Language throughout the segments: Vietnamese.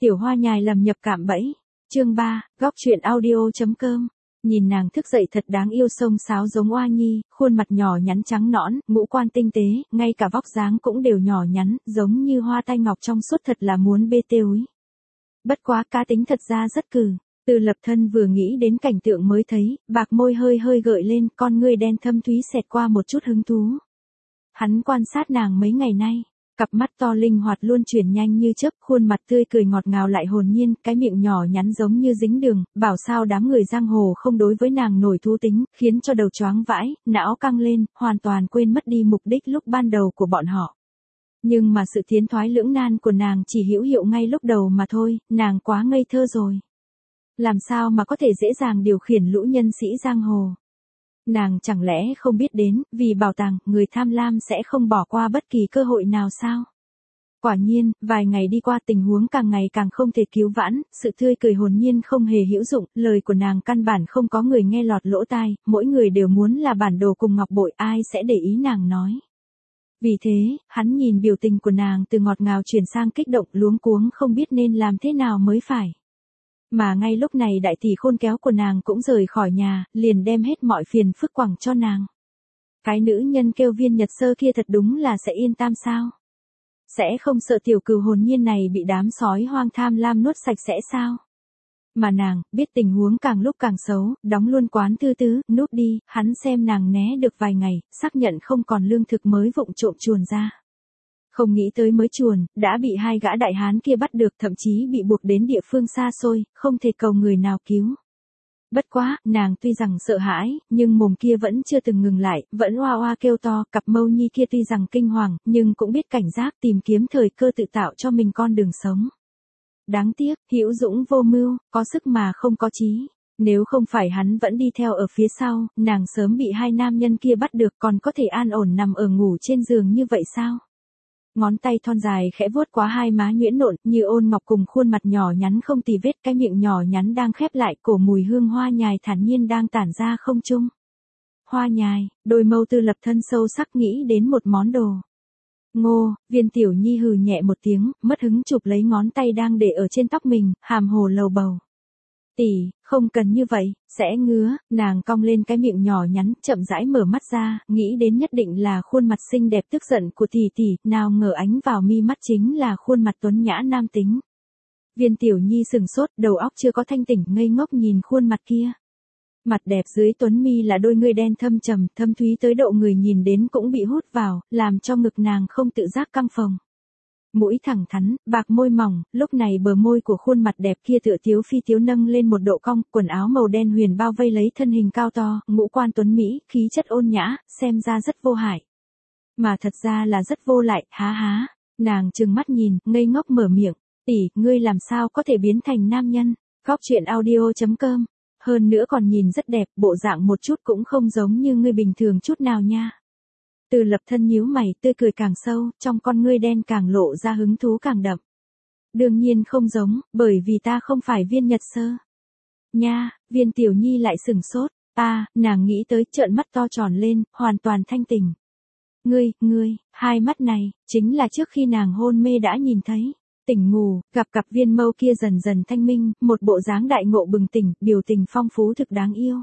Tiểu Hoa Nhài lầm nhập cạm bẫy. Chương 3, góc truyện audio.com. Nhìn nàng thức dậy thật đáng yêu xông xáo giống Oa Nhi, khuôn mặt nhỏ nhắn trắng nõn, ngũ quan tinh tế, ngay cả vóc dáng cũng đều nhỏ nhắn, giống như hoa tai ngọc trong suốt thật là muốn bê tê úi. Bất quá cá tính thật ra rất cừ. Từ Lập Thân vừa nghĩ đến cảnh tượng mới thấy, bạc môi hơi hơi gợi lên, con ngươi đen thâm thúy xẹt qua một chút hứng thú. Hắn quan sát nàng mấy ngày nay. Cặp mắt to linh hoạt luôn chuyển nhanh như chớp, khuôn mặt tươi cười ngọt ngào lại hồn nhiên, cái miệng nhỏ nhắn giống như dính đường, bảo sao đám người giang hồ không đối với nàng nổi thú tính, khiến cho đầu choáng vãi, não căng lên, hoàn toàn quên mất đi mục đích lúc ban đầu của bọn họ. Nhưng mà sự tiến thoái lưỡng nan của nàng chỉ hữu hiệu ngay lúc đầu mà thôi, nàng quá ngây thơ rồi. Làm sao mà có thể dễ dàng điều khiển lũ nhân sĩ giang hồ? Nàng chẳng lẽ không biết đến, vì bảo tàng, người tham lam sẽ không bỏ qua bất kỳ cơ hội nào sao? Quả nhiên, vài ngày đi qua tình huống càng ngày càng không thể cứu vãn, sự tươi cười hồn nhiên không hề hữu dụng, lời của nàng căn bản không có người nghe lọt lỗ tai, mỗi người đều muốn là bản đồ cùng ngọc bội, ai sẽ để ý nàng nói. Vì thế, hắn nhìn biểu tình của nàng từ ngọt ngào chuyển sang kích động, luống cuống không biết nên làm thế nào mới phải. Mà ngay lúc này đại tỷ khôn kéo của nàng cũng rời khỏi nhà, liền đem hết mọi phiền phức quẳng cho nàng. Cái nữ nhân kêu Viên Nhật Sơ kia thật đúng là sẽ yên tam sao? Sẽ không sợ tiểu cừu hồn nhiên này bị đám sói hoang tham lam nuốt sạch sẽ sao? Mà nàng, biết tình huống càng lúc càng xấu, đóng luôn quán thư tứ, núp đi, hắn xem nàng né được vài ngày, xác nhận không còn lương thực mới vụng trộm chuồn ra. Không nghĩ tới mới chuồn, đã bị hai gã đại hán kia bắt được, thậm chí bị buộc đến địa phương xa xôi, không thể cầu người nào cứu. Bất quá, nàng tuy rằng sợ hãi, nhưng mồm kia vẫn chưa từng ngừng lại, vẫn oa oa kêu to, cặp mâu nhi kia tuy rằng kinh hoàng, nhưng cũng biết cảnh giác tìm kiếm thời cơ tự tạo cho mình con đường sống. Đáng tiếc, hữu dũng vô mưu, có sức mà không có chí. Nếu không phải hắn vẫn đi theo ở phía sau, nàng sớm bị hai nam nhân kia bắt được, còn có thể an ổn nằm ở ngủ trên giường như vậy sao? Ngón tay thon dài khẽ vuốt qua hai má nhuyễn nộn, như ôn ngọc cùng khuôn mặt nhỏ nhắn không tì vết, cái miệng nhỏ nhắn đang khép lại, cổ mùi hương hoa nhài thản nhiên đang tản ra không trung. Hoa nhài, đôi mâu Tư Lập Thân sâu sắc nghĩ đến một món đồ. Ngô, Viên Tiểu Nhi hừ nhẹ một tiếng, mất hứng chụp lấy ngón tay đang để ở trên tóc mình, hàm hồ lầu bầu. Tỷ, không cần như vậy, sẽ ngứa, nàng cong lên cái miệng nhỏ nhắn, chậm rãi mở mắt ra, nghĩ đến nhất định là khuôn mặt xinh đẹp tức giận của tỷ tỷ, nào ngờ ánh vào mi mắt chính là khuôn mặt tuấn nhã nam tính. Viên Tiểu Nhi sừng sốt, đầu óc chưa có thanh tỉnh, ngây ngốc nhìn khuôn mặt kia. Mặt đẹp dưới tuấn mi là đôi ngươi đen thâm trầm, thâm thúy tới độ người nhìn đến cũng bị hút vào, làm cho ngực nàng không tự giác căng phồng. Mũi thẳng thắn, bạc môi mỏng, lúc này bờ môi của khuôn mặt đẹp kia tựa tiếu phi tiếu nâng lên một độ cong, quần áo màu đen huyền bao vây lấy thân hình cao to, ngũ quan tuấn mỹ, khí chất ôn nhã, xem ra rất vô hại. Mà thật ra là rất vô lại, há há, nàng trừng mắt nhìn, ngây ngốc mở miệng, tỷ, ngươi làm sao có thể biến thành nam nhân, góc truyện audio.com, hơn nữa còn nhìn rất đẹp, bộ dạng một chút cũng không giống như ngươi bình thường chút nào nha. Từ Lập Thân nhíu mày, tươi cười càng sâu, trong con ngươi đen càng lộ ra hứng thú càng đậm. Đương nhiên không giống, bởi vì ta không phải Viên Nhật Sơ. Nha, Viên Tiểu Nhi lại sừng sốt, nàng nghĩ tới trợn mắt to tròn lên, hoàn toàn thanh tỉnh. Ngươi, hai mắt này, chính là trước khi nàng hôn mê đã nhìn thấy. Tỉnh ngủ, gặp cặp viên mâu kia dần dần thanh minh, một bộ dáng đại ngộ bừng tỉnh, biểu tình phong phú thực đáng yêu.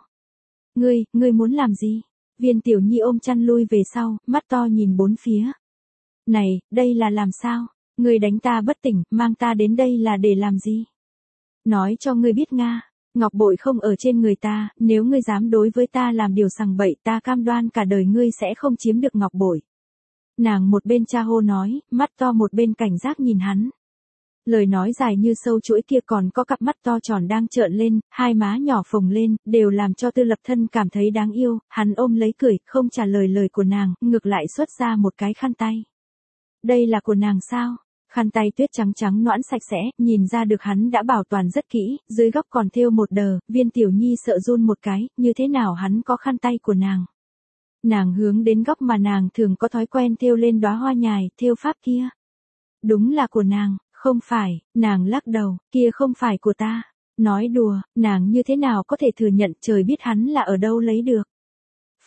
Ngươi muốn làm gì? Viên Tiểu Nhi ôm chăn lui về sau, mắt to nhìn bốn phía. Này, đây là làm sao? Ngươi đánh ta bất tỉnh, mang ta đến đây là để làm gì? Nói cho ngươi biết Nga, ngọc bội không ở trên người ta, nếu ngươi dám đối với ta làm điều sằng bậy, ta cam đoan cả đời ngươi sẽ không chiếm được ngọc bội. Nàng một bên cha hô nói, mắt to một bên cảnh giác nhìn hắn. Lời nói dài như sâu chuỗi kia còn có cặp mắt to tròn đang trợn lên, hai má nhỏ phồng lên, đều làm cho Tư Lập Thân cảm thấy đáng yêu, hắn ôm lấy cười, không trả lời lời của nàng, ngược lại xuất ra một cái khăn tay. Đây là của nàng sao? Khăn tay tuyết trắng trắng nõn sạch sẽ, nhìn ra được hắn đã bảo toàn rất kỹ, dưới góc còn thêu một đờ, Viên Tiểu Nhi sợ run một cái, như thế nào hắn có khăn tay của nàng. Nàng hướng đến góc mà nàng thường có thói quen thêu lên đóa hoa nhài, thêu pháp kia. Đúng là của nàng. Không phải, nàng lắc đầu, kia không phải của ta. Nói đùa, nàng như thế nào có thể thừa nhận, trời biết hắn là ở đâu lấy được.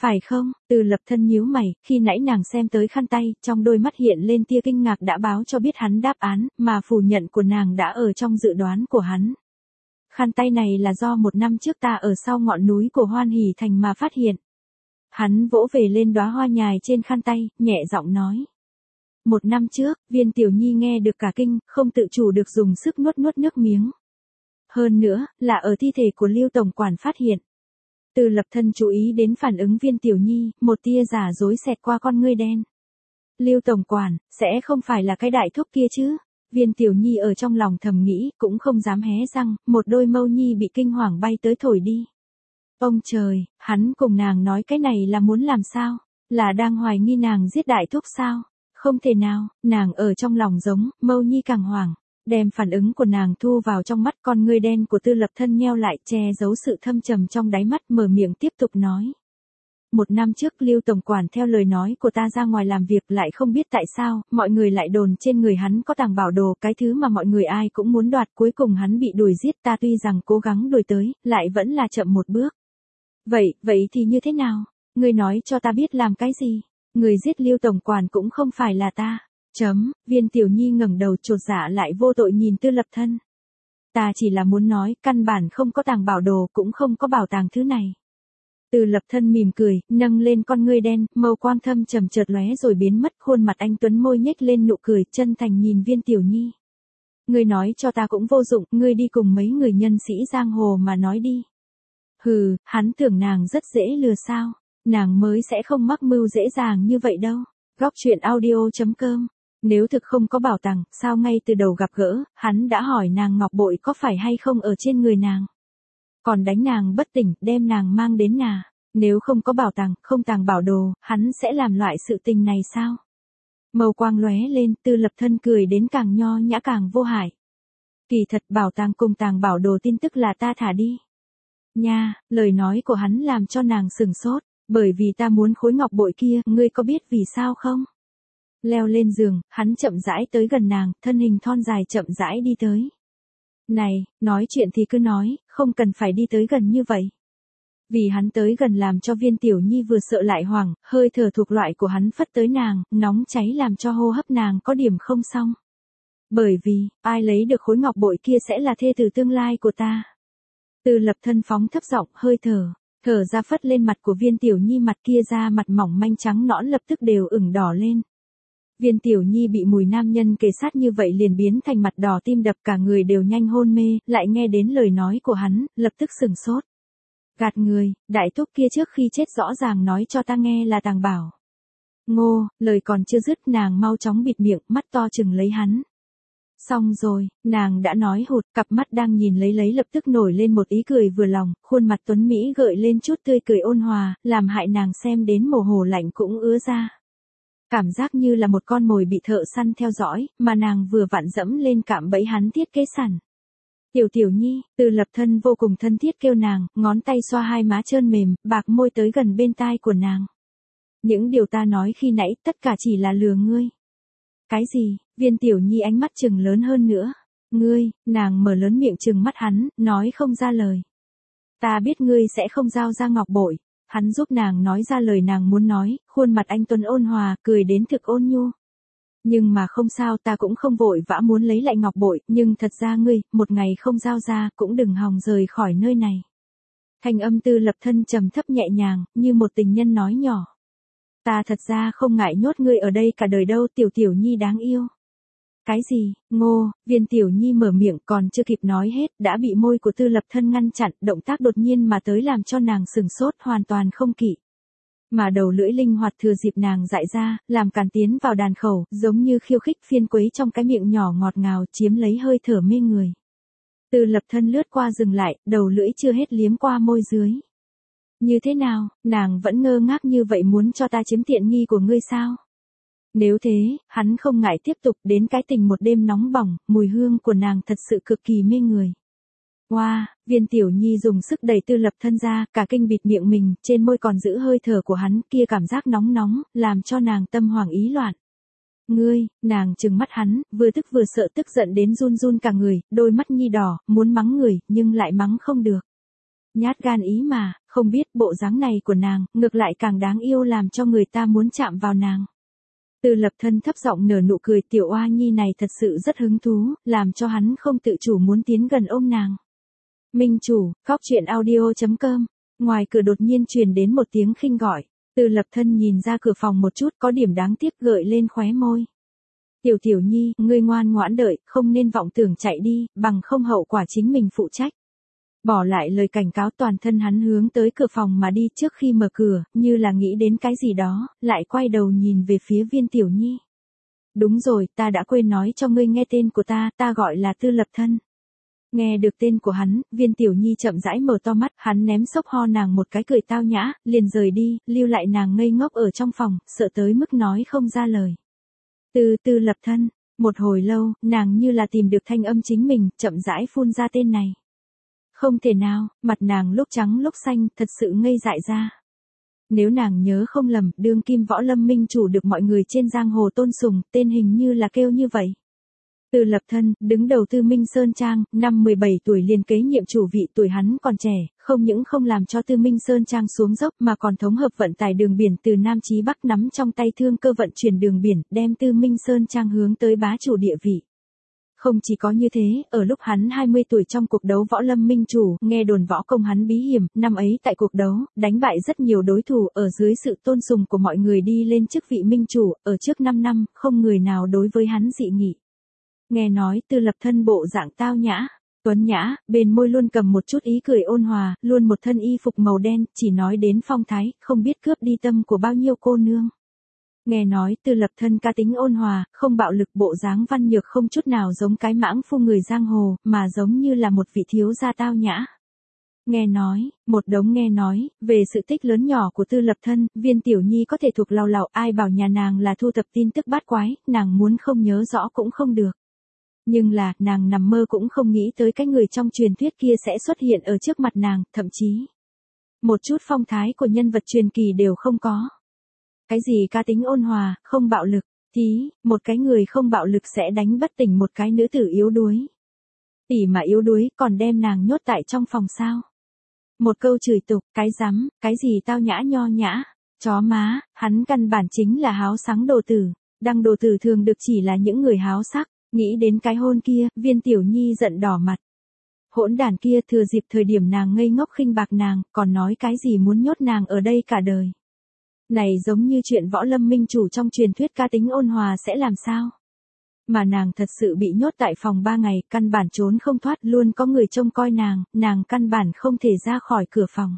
Phải không? Từ Lập Thân nhíu mày, khi nãy nàng xem tới khăn tay, trong đôi mắt hiện lên tia kinh ngạc đã báo cho biết hắn đáp án, mà phủ nhận của nàng đã ở trong dự đoán của hắn. Khăn tay này là do 1 năm trước ta ở sau ngọn núi của Hoan Hỷ Thành mà phát hiện. Hắn vỗ về lên đóa hoa nhài trên khăn tay, nhẹ giọng nói. 1 năm trước, Viên Tiểu Nhi nghe được cả kinh, không tự chủ được dùng sức nuốt nuốt nước miếng. Hơn nữa, là ở thi thể của Lưu Tổng Quản phát hiện. Từ Lập Thân chú ý đến phản ứng Viên Tiểu Nhi, một tia giả dối xẹt qua con ngươi đen. Lưu Tổng Quản, sẽ không phải là cái đại thúc kia chứ? Viên Tiểu Nhi ở trong lòng thầm nghĩ, cũng không dám hé răng, một đôi mâu nhi bị kinh hoàng bay tới thổi đi. Ông trời, hắn cùng nàng nói cái này là muốn làm sao? Là đang hoài nghi nàng giết đại thúc sao? Không thể nào, nàng ở trong lòng giống, mâu nhi càng hoảng. Đem phản ứng của nàng thu vào trong mắt, con ngươi đen của Tư Lập Thân nheo lại, che giấu sự thâm trầm trong đáy mắt, mở miệng tiếp tục nói. 1 năm trước Lưu Tổng Quản theo lời nói của ta ra ngoài làm việc, lại không biết tại sao, mọi người lại đồn trên người hắn có tàng bảo đồ, cái thứ mà mọi người ai cũng muốn đoạt, cuối cùng hắn bị đuổi giết, ta tuy rằng cố gắng đuổi tới, lại vẫn là chậm một bước. Vậy thì như thế nào? Ngươi nói cho ta biết làm cái gì? Người giết Lưu Tổng Quản cũng không phải là ta. Viên Tiểu Nhi ngẩng đầu chột dạ lại vô tội nhìn Tư Lập Thân. Ta chỉ là muốn nói, căn bản không có tàng bảo đồ, cũng không có bảo tàng thứ này. Tư Lập Thân mỉm cười, nâng lên con ngươi đen, màu quang thâm trầm chợt lóe rồi biến mất, khuôn mặt anh tuấn môi nhếch lên nụ cười, chân thành nhìn Viên Tiểu Nhi. Ngươi nói cho ta cũng vô dụng, ngươi đi cùng mấy người nhân sĩ giang hồ mà nói đi. Hừ, hắn tưởng nàng rất dễ lừa sao? Nàng mới sẽ không mắc mưu dễ dàng như vậy đâu. Góc truyện audio.com. Nếu thực không có bảo tàng, sao ngay từ đầu gặp gỡ, hắn đã hỏi nàng ngọc bội có phải hay không ở trên người nàng. Còn đánh nàng bất tỉnh, đem nàng mang đến nhà. Nếu không có bảo tàng, không tàng bảo đồ, hắn sẽ làm loại sự tình này sao? Màu quang lóe lên, Tư Lập Thân cười đến càng nho nhã càng vô hại. Kỳ thật bảo tàng cùng tàng bảo đồ tin tức là ta thả đi. Nha, lời nói của hắn làm cho nàng sừng sốt, bởi vì ta muốn khối ngọc bội kia, ngươi có biết vì sao không? Leo lên giường, hắn chậm rãi tới gần nàng, thân hình thon dài chậm rãi đi tới. Này, nói chuyện thì cứ nói, không cần phải đi tới gần như vậy. Vì hắn tới gần làm cho Viên Tiểu Nhi vừa sợ lại hoảng, hơi thở thuộc loại của hắn phất tới nàng, nóng cháy làm cho hô hấp nàng có điểm không xong. Bởi vì, ai lấy được khối ngọc bội kia sẽ là thê tử tương lai của ta. Tư Lập Thân phóng thấp giọng, hơi thở ra phất lên mặt của Viên Tiểu Nhi, mặt kia da mặt mỏng manh trắng nõn lập tức đều ửng đỏ lên. Viên Tiểu Nhi bị mùi nam nhân kề sát như vậy liền biến thành mặt đỏ tim đập, cả người đều nhanh hôn mê, lại nghe đến lời nói của hắn, lập tức sừng sốt. Gạt người, đại thúc kia trước khi chết rõ ràng nói cho ta nghe là tàng bảo. Ngô, lời còn chưa dứt nàng mau chóng bịt miệng, mắt to chừng lấy hắn. Xong rồi, nàng đã nói hụt, cặp mắt đang nhìn lấy lập tức nổi lên một ý cười vừa lòng, khuôn mặt tuấn Mỹ gợi lên chút tươi cười ôn hòa, làm hại nàng xem đến mồ hổ lạnh cũng ứa ra. Cảm giác như là một con mồi bị thợ săn theo dõi, mà nàng vừa vặn dẫm lên cạm bẫy hắn thiết kế sẵn. Tiểu Nhi, Tư Lập Thân vô cùng thân thiết kêu nàng, ngón tay xoa hai má trơn mềm, bạc môi tới gần bên tai của nàng. Những điều ta nói khi nãy tất cả chỉ là lừa ngươi. Cái gì? Viên Tiểu Nhi ánh mắt trừng lớn hơn nữa. Ngươi, nàng mở lớn miệng trừng mắt hắn, nói không ra lời. Ta biết ngươi sẽ không giao ra ngọc bội. Hắn giúp nàng nói ra lời nàng muốn nói, khuôn mặt anh tuấn ôn hòa, cười đến thực ôn nhu. Nhưng mà không sao, ta cũng không vội vã muốn lấy lại ngọc bội, nhưng thật ra ngươi, một ngày không giao ra, cũng đừng hòng rời khỏi nơi này. Thanh âm Tư Lập Thân trầm thấp nhẹ nhàng, như một tình nhân nói nhỏ. Ta thật ra không ngại nhốt ngươi ở đây cả đời đâu, Tiểu Nhi đáng yêu. Cái gì? Ngô, Viên Tiểu Nhi mở miệng còn chưa kịp nói hết, đã bị môi của Tư Lập Thân ngăn chặn, động tác đột nhiên mà tới làm cho nàng sừng sốt hoàn toàn không kỵ. Mà đầu lưỡi linh hoạt thừa dịp nàng dại ra, làm càn tiến vào đàn khẩu, giống như khiêu khích phiên quấy trong cái miệng nhỏ ngọt ngào, chiếm lấy hơi thở mê người. Tư Lập Thân lướt qua dừng lại, đầu lưỡi chưa hết liếm qua môi dưới. Như thế nào, nàng vẫn ngơ ngác như vậy, muốn cho ta chiếm tiện nghi của ngươi sao? Nếu thế, hắn không ngại tiếp tục, đến cái tình một đêm nóng bỏng, mùi hương của nàng thật sự cực kỳ mê người. Wow, Viên Tiểu Nhi dùng sức đẩy Tư Lập Thân ra, cả kinh bịt miệng mình, trên môi còn giữ hơi thở của hắn, kia cảm giác nóng nóng, làm cho nàng tâm hoảng ý loạn. Ngươi, nàng trừng mắt hắn, vừa tức vừa sợ, tức giận đến run run cả người, đôi mắt nhi đỏ, muốn mắng người, nhưng lại mắng không được. Nhát gan ý mà, không biết bộ dáng này của nàng, ngược lại càng đáng yêu làm cho người ta muốn chạm vào nàng. Tư Lập Thân thấp giọng nở nụ cười, tiểu oa nhi này thật sự rất hứng thú, làm cho hắn không tự chủ muốn tiến gần ôm nàng. Minh chủ, góc chuyện audio.com. Ngoài cửa đột nhiên truyền đến một tiếng khinh gọi. Tư Lập Thân nhìn ra cửa phòng một chút, có điểm đáng tiếc gợi lên khóe môi. Tiểu nhi, ngươi ngoan ngoãn đợi, không nên vọng tưởng chạy đi, bằng không hậu quả chính mình phụ trách. Bỏ lại lời cảnh cáo, toàn thân hắn hướng tới cửa phòng mà đi. Trước khi mở cửa, như là nghĩ đến cái gì đó, lại quay đầu nhìn về phía Viên Tiểu Nhi. Đúng rồi, ta đã quên nói cho ngươi nghe tên của ta gọi là Tư Lập Thân. Nghe được tên của hắn, Viên Tiểu Nhi chậm rãi mở to mắt, hắn ném xốc ho nàng một cái cười tao nhã, liền rời đi, lưu lại nàng ngây ngốc ở trong phòng, sợ tới mức nói không ra lời. Tư Lập Thân, một hồi lâu, nàng như là tìm được thanh âm chính mình, chậm rãi phun ra tên này. Không thể nào, mặt nàng lúc trắng lúc xanh, thật sự ngây dại ra. Nếu nàng nhớ không lầm, đương kim võ lâm minh chủ được mọi người trên giang hồ tôn sùng, tên hình như là kêu như vậy. Tư Lập Thân, đứng đầu Tư Minh Sơn Trang, năm 17 tuổi liền kế nhiệm chủ vị, tuổi hắn còn trẻ, không những không làm cho Tư Minh Sơn Trang xuống dốc mà còn thống hợp vận tải đường biển từ Nam chí Bắc, nắm trong tay thương cơ vận chuyển đường biển, đem Tư Minh Sơn Trang hướng tới bá chủ địa vị. Không chỉ có như thế, ở lúc hắn 20 tuổi trong cuộc đấu võ lâm minh chủ, nghe đồn võ công hắn bí hiểm, năm ấy tại cuộc đấu, đánh bại rất nhiều đối thủ, ở dưới sự tôn sùng của mọi người đi lên chức vị minh chủ, ở trước 5 năm, không người nào đối với hắn dị nghị. Nghe nói Tư Lập Thân bộ dạng tao nhã, tuấn nhã, bên môi luôn cầm một chút ý cười ôn hòa, luôn một thân y phục màu đen, chỉ nói đến phong thái, không biết cướp đi tâm của bao nhiêu cô nương. Nghe nói Tư Lập Thân ca tính ôn hòa, không bạo lực, bộ dáng văn nhược không chút nào giống cái mãng phu người giang hồ, mà giống như là một vị thiếu gia tao nhã. Nghe nói, một đống nghe nói, về sự tích lớn nhỏ của Tư Lập Thân, Viên Tiểu Nhi có thể thuộc lầu lầu, ai bảo nhà nàng là thu thập tin tức bát quái, nàng muốn không nhớ rõ cũng không được. Nhưng là, nàng nằm mơ cũng không nghĩ tới cái người trong truyền thuyết kia sẽ xuất hiện ở trước mặt nàng, thậm chí một chút phong thái của nhân vật truyền kỳ đều không có. Cái gì ca tính ôn hòa, không bạo lực, tí, một cái người không bạo lực sẽ đánh bất tỉnh một cái nữ tử yếu đuối. Tỷ mà yếu đuối, còn đem nàng nhốt tại trong phòng sao? Một câu chửi tục, cái rắm, cái gì tao nhã nho nhã, chó má, hắn căn bản chính là háo sáng đồ tử. Đăng đồ tử thường được chỉ là những người háo sắc, nghĩ đến cái hôn kia, Viên Tiểu Nhi giận đỏ mặt. Hỗn đàn kia thừa dịp thời điểm nàng ngây ngốc khinh bạc nàng, còn nói cái gì muốn nhốt nàng ở đây cả đời. Này giống như chuyện võ lâm minh chủ trong truyền thuyết ca tính ôn hòa sẽ làm sao? Mà nàng thật sự bị nhốt tại phòng 3 ngày, căn bản trốn không thoát, luôn có người trông coi nàng căn bản không thể ra khỏi cửa phòng.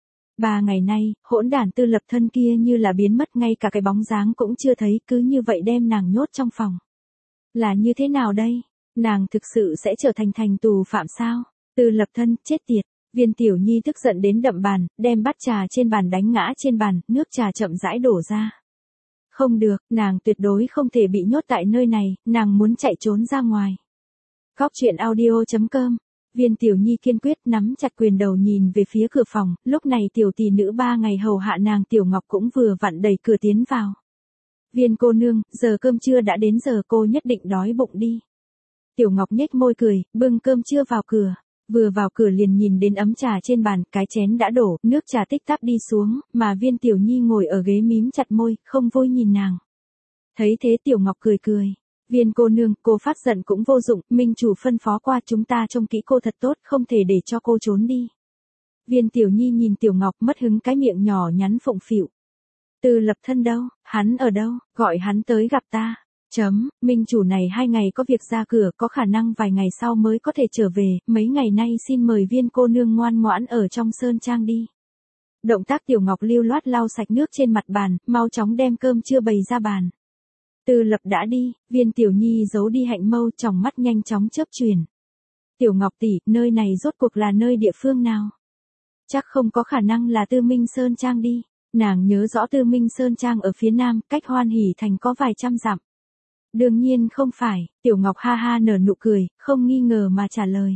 3 ngày nay, hỗn đàn Tư Lập Thân kia như là biến mất, ngay cả cái bóng dáng cũng chưa thấy, cứ như vậy đem nàng nhốt trong phòng. Là như thế nào đây? Nàng thực sự sẽ trở thành tù phạm sao? Tư Lập Thân, chết tiệt. Viên Tiểu Nhi tức giận đến đậm bàn, đem bát trà trên bàn đánh ngã trên bàn, nước trà chậm rãi đổ ra. Không được, nàng tuyệt đối không thể bị nhốt tại nơi này, nàng muốn chạy trốn ra ngoài. Góc chuyện audio.com. Viên Tiểu Nhi kiên quyết nắm chặt quyền đầu nhìn về phía cửa phòng, lúc này tiểu tỷ nữ 3 ngày hầu hạ nàng Tiểu Ngọc cũng vừa vặn đẩy cửa tiến vào. Viên cô nương, giờ cơm trưa đã đến giờ, cô nhất định đói bụng đi. Tiểu Ngọc nhếch môi cười, bưng cơm trưa vào cửa. Vừa vào cửa liền nhìn đến ấm trà trên bàn, cái chén đã đổ, nước trà tích tắc đi xuống, mà Viên Tiểu Nhi ngồi ở ghế mím chặt môi, không vui nhìn nàng. Thấy thế Tiểu Ngọc cười cười. Viên cô nương, cô phát giận cũng vô dụng, minh chủ phân phó qua chúng ta trông kỹ cô thật tốt, không thể để cho cô trốn đi. Viên Tiểu Nhi nhìn Tiểu Ngọc mất hứng, cái miệng nhỏ nhắn phụng phịu. Tư Lập Thân đâu, hắn ở đâu, gọi hắn tới gặp ta. Minh chủ này 2 ngày có việc ra cửa, có khả năng vài ngày sau mới có thể trở về, mấy ngày nay xin mời Viên cô nương ngoan ngoãn ở trong sơn trang đi. Động tác Tiểu Ngọc lưu loát lau sạch nước trên mặt bàn, mau chóng đem cơm trưa bày ra bàn. Tư Lập đã đi, Viên Tiểu Nhi giấu đi hạnh mâu, tròng mắt nhanh chóng chớp chuyền. Tiểu Ngọc tỷ, nơi này rốt cuộc là nơi địa phương nào? Chắc không có khả năng là Tư Minh Sơn Trang đi. Nàng nhớ rõ Tư Minh Sơn Trang ở phía nam, cách Hoan Hỷ Thành có vài trăm dặm. Đương nhiên không phải, Tiểu Ngọc ha ha nở nụ cười, không nghi ngờ mà trả lời.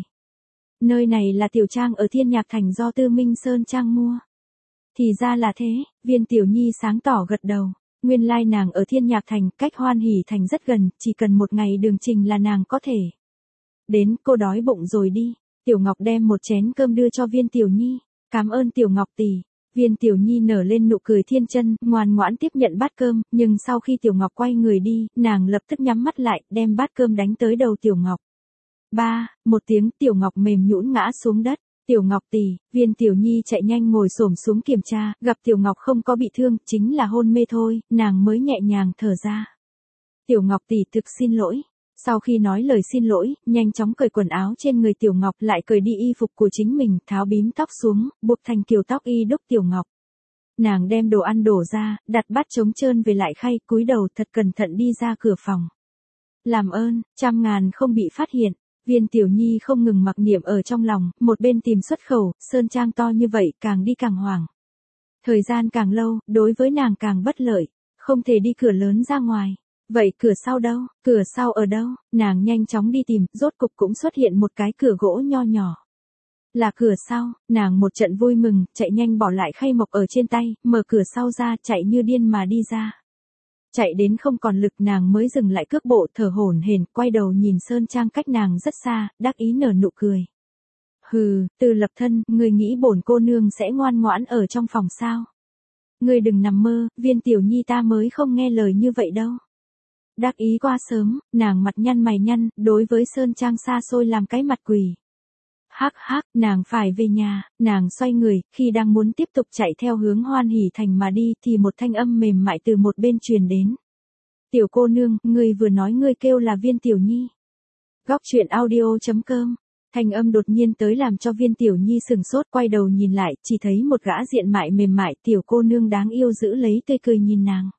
Nơi này là tiểu trang ở Thiên Nhạc Thành do Tư Minh Sơn Trang mua. Thì ra là thế, Viên Tiểu Nhi sáng tỏ gật đầu. Nguyên lai nàng ở Thiên Nhạc Thành, cách Hoan Hỷ Thành rất gần, chỉ cần 1 ngày đường trình là nàng có thể. Đến, cô đói bụng rồi đi. Tiểu Ngọc đem một chén cơm đưa cho Viên Tiểu Nhi. Cảm ơn Tiểu Ngọc tỷ. Viên Tiểu Nhi nở lên nụ cười thiên chân, ngoan ngoãn tiếp nhận bát cơm, nhưng sau khi Tiểu Ngọc quay người đi, nàng lập tức nhắm mắt lại, đem bát cơm đánh tới đầu Tiểu Ngọc. Ba, một tiếng Tiểu Ngọc mềm nhũn ngã xuống đất. Tiểu Ngọc tỷ, Viên Tiểu Nhi chạy nhanh ngồi xổm xuống kiểm tra, gặp Tiểu Ngọc không có bị thương, chính là hôn mê thôi, nàng mới nhẹ nhàng thở ra. Tiểu Ngọc tỷ thực xin lỗi. Sau khi nói lời xin lỗi, nhanh chóng cởi quần áo trên người Tiểu Ngọc lại cởi đi y phục của chính mình, tháo bím tóc xuống, buộc thành kiều tóc y đúc Tiểu Ngọc. Nàng đem đồ ăn đổ ra, đặt bát trống trơn về lại khay, cúi đầu thật cẩn thận đi ra cửa phòng. Làm ơn, 100.000 không bị phát hiện. Viên Tiểu Nhi không ngừng mặc niệm ở trong lòng, một bên tìm xuất khẩu, sơn trang to như vậy càng đi càng hoảng. Thời gian càng lâu, đối với nàng càng bất lợi, không thể đi cửa lớn ra ngoài. Vậy cửa sau đâu? Cửa sau ở đâu? Nàng nhanh chóng đi tìm, rốt cục cũng xuất hiện một cái cửa gỗ nho nhỏ. Là cửa sau, nàng một trận vui mừng, chạy nhanh bỏ lại khay mộc ở trên tay, mở cửa sau ra, chạy như điên mà đi ra. Chạy đến không còn lực nàng mới dừng lại cước bộ thở hổn hển, quay đầu nhìn sơn trang cách nàng rất xa, đắc ý nở nụ cười. Hừ, Từ Lập Thân, ngươi nghĩ bổn cô nương sẽ ngoan ngoãn ở trong phòng sao? Ngươi đừng nằm mơ, Viên Tiểu Nhi ta mới không nghe lời như vậy đâu. Đắc ý qua sớm, nàng mặt nhăn mày nhăn, đối với sơn trang xa xôi làm cái mặt quỷ. Hắc hắc, nàng phải về nhà, nàng xoay người, khi đang muốn tiếp tục chạy theo hướng Hoan Hỷ Thành mà đi thì một thanh âm mềm mại từ một bên truyền đến. Tiểu cô nương, ngươi vừa nói ngươi kêu là Viên Tiểu Nhi. Góc truyện audio.com. Thanh âm đột nhiên tới làm cho Viên Tiểu Nhi sừng sốt, quay đầu nhìn lại, chỉ thấy một gã diện mại mềm mại tiểu cô nương đáng yêu giữ lấy tươi cười nhìn nàng.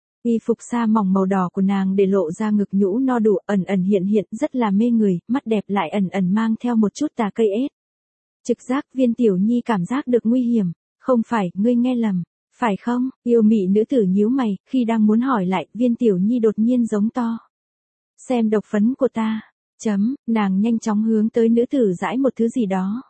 Y phục sa mỏng màu đỏ của nàng để lộ ra ngực nhũ no đủ, ẩn ẩn hiện hiện, rất là mê người, mắt đẹp lại ẩn ẩn mang theo một chút tà cây ết. Trực giác Viên Tiểu Nhi cảm giác được nguy hiểm. Không phải, ngươi nghe lầm. Phải không? Yêu mị nữ tử nhíu mày, khi đang muốn hỏi lại, Viên Tiểu Nhi đột nhiên giống to. Xem độc phấn của ta. Nàng nhanh chóng hướng tới nữ tử giãi một thứ gì đó.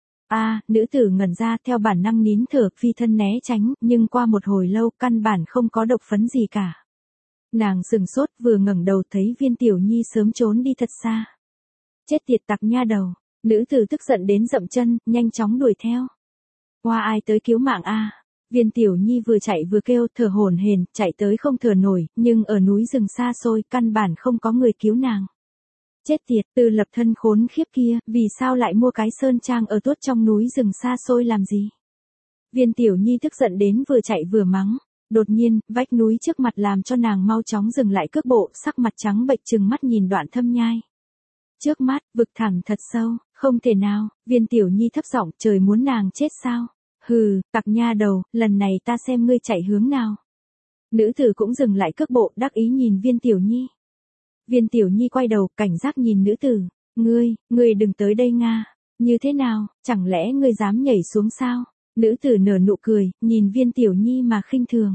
Nữ tử ngẩn ra theo bản năng nín thở, phi thân né tránh, nhưng qua một hồi lâu căn bản không có độc phấn gì cả. Nàng sừng sốt vừa ngẩng đầu thấy Viên Tiểu Nhi sớm trốn đi thật xa. Chết tiệt tặc nha đầu, nữ tử tức giận đến dậm chân, nhanh chóng đuổi theo. Qua ai tới cứu mạng a? Viên Tiểu Nhi vừa chạy vừa kêu thở hổn hển, chạy tới không thở nổi, nhưng ở núi rừng xa xôi căn bản không có người cứu nàng. Chết tiệt, Từ Lập Thân khốn khiếp kia, vì sao lại mua cái sơn trang ở tuốt trong núi rừng xa xôi làm gì? Viên Tiểu Nhi tức giận đến vừa chạy vừa mắng. Đột nhiên, vách núi trước mặt làm cho nàng mau chóng dừng lại cước bộ, sắc mặt trắng bệch trừng mắt nhìn Đoạn Thâm Nhai. Trước mắt, vực thẳm thật sâu, không thể nào, Viên Tiểu Nhi thấp giọng, trời muốn nàng chết sao? Hừ, tặc nha đầu, lần này ta xem ngươi chạy hướng nào. Nữ tử cũng dừng lại cước bộ, đắc ý nhìn Viên Tiểu Nhi. Viên Tiểu Nhi quay đầu, cảnh giác nhìn nữ tử. Ngươi đừng tới đây Nga. Như thế nào, chẳng lẽ ngươi dám nhảy xuống sao? Nữ tử nở nụ cười, nhìn Viên Tiểu Nhi mà khinh thường.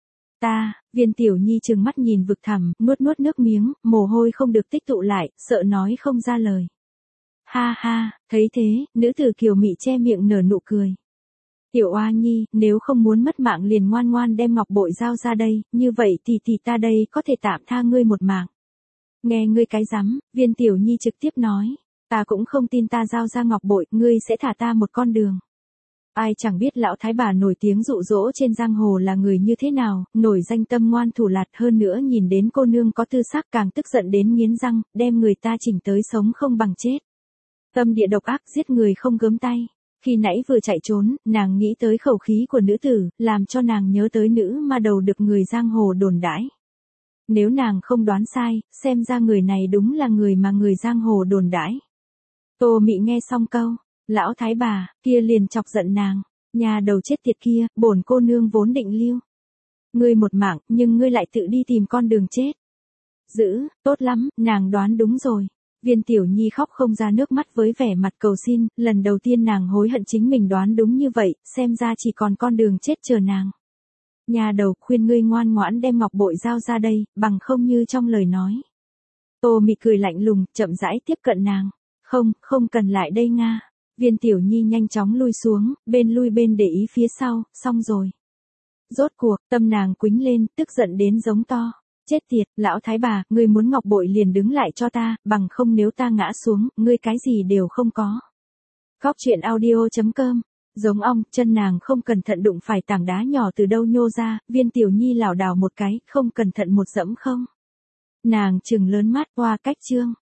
Viên Tiểu Nhi trừng mắt nhìn vực thẳm, nuốt nước miếng, mồ hôi không được tích tụ lại, sợ nói không ra lời. Ha ha, thấy thế, nữ tử kiều mị che miệng nở nụ cười. Tiểu Oa Nhi, nếu không muốn mất mạng liền ngoan ngoan đem ngọc bội giao ra đây, như vậy thì ta đây có thể tạm tha ngươi một mạng. Nghe ngươi cái rắm, Viên Tiểu Nhi trực tiếp nói, ta cũng không tin ta giao ra ngọc bội, ngươi sẽ thả ta một con đường. Ai chẳng biết lão thái bà nổi tiếng dụ dỗ trên giang hồ là người như thế nào, nổi danh tâm ngoan thủ lạt, hơn nữa nhìn đến cô nương có tư sắc càng tức giận đến nghiến răng, đem người ta chỉnh tới sống không bằng chết. Tâm địa độc ác, giết người không gớm tay. Khi nãy vừa chạy trốn, nàng nghĩ tới khẩu khí của nữ tử, làm cho nàng nhớ tới nữ ma đầu được người giang hồ đồn đãi. Nếu nàng không đoán sai, xem ra người này đúng là người mà người giang hồ đồn đãi. Tô Mị nghe xong câu, lão thái bà, kia liền chọc giận nàng. Nhà đầu chết tiệt kia, bổn cô nương vốn định lưu ngươi một mạng, nhưng ngươi lại tự đi tìm con đường chết. Tốt lắm, nàng đoán đúng rồi. Viên Tiểu Nhi khóc không ra nước mắt với vẻ mặt cầu xin, lần đầu tiên nàng hối hận chính mình đoán đúng như vậy, xem ra chỉ còn con đường chết chờ nàng. Nhà đầu, khuyên ngươi ngoan ngoãn đem ngọc bội giao ra đây, bằng không như trong lời nói. Tô Mị cười lạnh lùng, chậm rãi tiếp cận nàng. Không cần lại đây Nga. Viên Tiểu Nhi nhanh chóng lui xuống, lui bên để ý phía sau, xong rồi. Rốt cuộc, tâm nàng quĩnh lên, tức giận đến giống to. Chết tiệt, lão thái bà, ngươi muốn ngọc bội liền đứng lại cho ta, bằng không nếu ta ngã xuống, ngươi cái gì đều không có. Góc truyện audio.com Giống ong, chân nàng không cẩn thận đụng phải tảng đá nhỏ từ đâu nhô ra, Viên Tiểu Nhi lảo đảo một cái, không cẩn thận một dẫm không. Nàng trừng lớn mắt, oa cách Trương.